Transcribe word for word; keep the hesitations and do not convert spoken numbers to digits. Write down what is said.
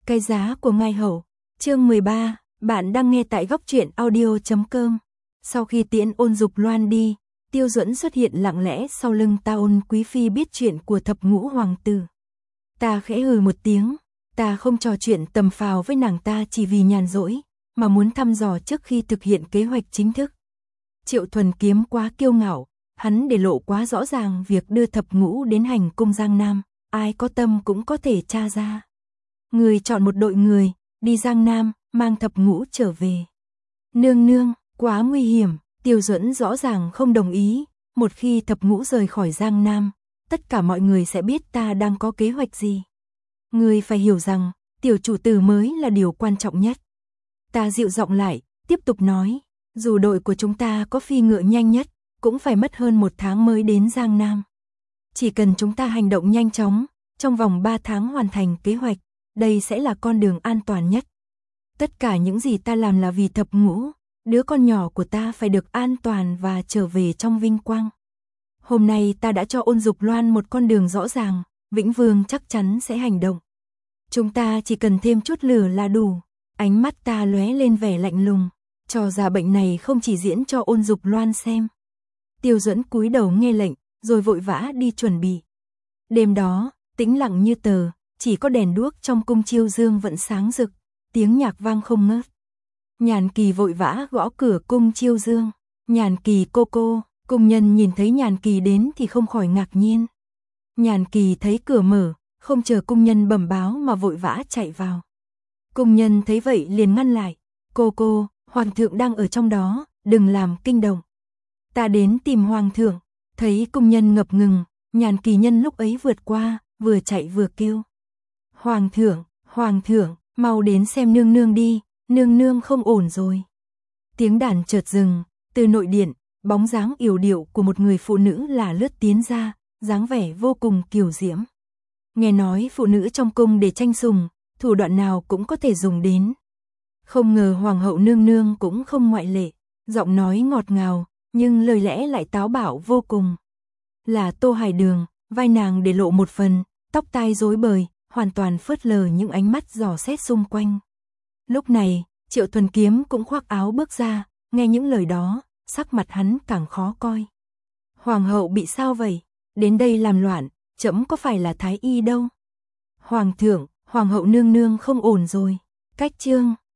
Cái giá của Ngai Hậu, chương mười ba, bạn đang nghe tại góc truyện audio chấm com. Sau khi tiễn Ôn Dục Loan đi, Tiêu Duẫn xuất hiện lặng lẽ sau lưng ta. Ôn quý phi biết chuyện của thập ngũ hoàng tử. Ta khẽ hừ một tiếng, ta không trò chuyện tầm phào với nàng ta chỉ vì nhàn rỗi, mà muốn thăm dò trước khi thực hiện kế hoạch chính thức. Triệu Thuần Kiếm quá kiêu ngạo, hắn để lộ quá rõ ràng việc đưa thập ngũ đến hành cung Giang Nam, ai có tâm cũng có thể tra ra. Người chọn một đội người, đi Giang Nam, mang thập ngũ trở về. Nương nương, quá nguy hiểm, Tiêu Duẫn rõ ràng không đồng ý, một khi thập ngũ rời khỏi Giang Nam, tất cả mọi người sẽ biết ta đang có kế hoạch gì. Người phải hiểu rằng, tiểu chủ tử mới là điều quan trọng nhất. Ta dịu giọng lại, tiếp tục nói, dù đội của chúng ta có phi ngựa nhanh nhất, cũng phải mất hơn một tháng mới đến Giang Nam. Chỉ cần chúng ta hành động nhanh chóng, trong vòng ba tháng hoàn thành kế hoạch, đây sẽ là con đường an toàn nhất. Tất cả những gì ta làm là vì thập ngũ, đứa con nhỏ của ta phải được an toàn và trở về trong vinh quang. Hôm nay ta đã cho Ôn Dục Loan một con đường rõ ràng, Vĩnh Vương chắc chắn sẽ hành động. Chúng ta chỉ cần thêm chút lửa là đủ. Ánh mắt ta lóe lên vẻ lạnh lùng, trò giả bệnh này không chỉ diễn cho Ôn Dục Loan xem. Tiêu Duẫn cúi đầu nghe lệnh, rồi vội vã đi chuẩn bị. Đêm đó, tĩnh lặng như tờ, chỉ có đèn đuốc trong cung Chiêu Dương vẫn sáng rực, tiếng nhạc vang không ngớt. Nhàn Kỳ vội vã gõ cửa cung Chiêu Dương. Nhàn Kỳ cô cô, cung nhân nhìn thấy Nhàn Kỳ đến thì không khỏi ngạc nhiên. Nhàn Kỳ thấy cửa mở, không chờ cung nhân bẩm báo mà vội vã chạy vào. Cung nhân thấy vậy liền ngăn lại, cô cô, hoàng thượng đang ở trong đó, đừng làm kinh động. Ta đến tìm hoàng thượng. Thấy cung nhân ngập ngừng, Nhàn Kỳ nhân lúc ấy vượt qua, vừa chạy vừa kêu. Hoàng thượng, hoàng thượng, mau đến xem nương nương đi, nương nương không ổn rồi. Tiếng đàn chợt dừng, từ nội điện, bóng dáng yểu điệu của một người phụ nữ là lướt tiến ra, dáng vẻ vô cùng kiều diễm. Nghe nói phụ nữ trong cung để tranh sủng, thủ đoạn nào cũng có thể dùng đến. Không ngờ hoàng hậu nương nương cũng không ngoại lệ, giọng nói ngọt ngào, nhưng lời lẽ lại táo bạo vô cùng. Là Tô Hải Đường, vai nàng để lộ một phần, tóc tai rối bời, hoàn toàn phớt lờ những ánh mắt dò xét xung quanh. Lúc này, Triệu Thuần Kiếm cũng khoác áo bước ra, nghe những lời đó, sắc mặt hắn càng khó coi. Hoàng hậu bị sao vậy? Đến đây làm loạn, trẫm có phải là thái y đâu. Hoàng thượng, hoàng hậu nương nương không ổn rồi. Cách chương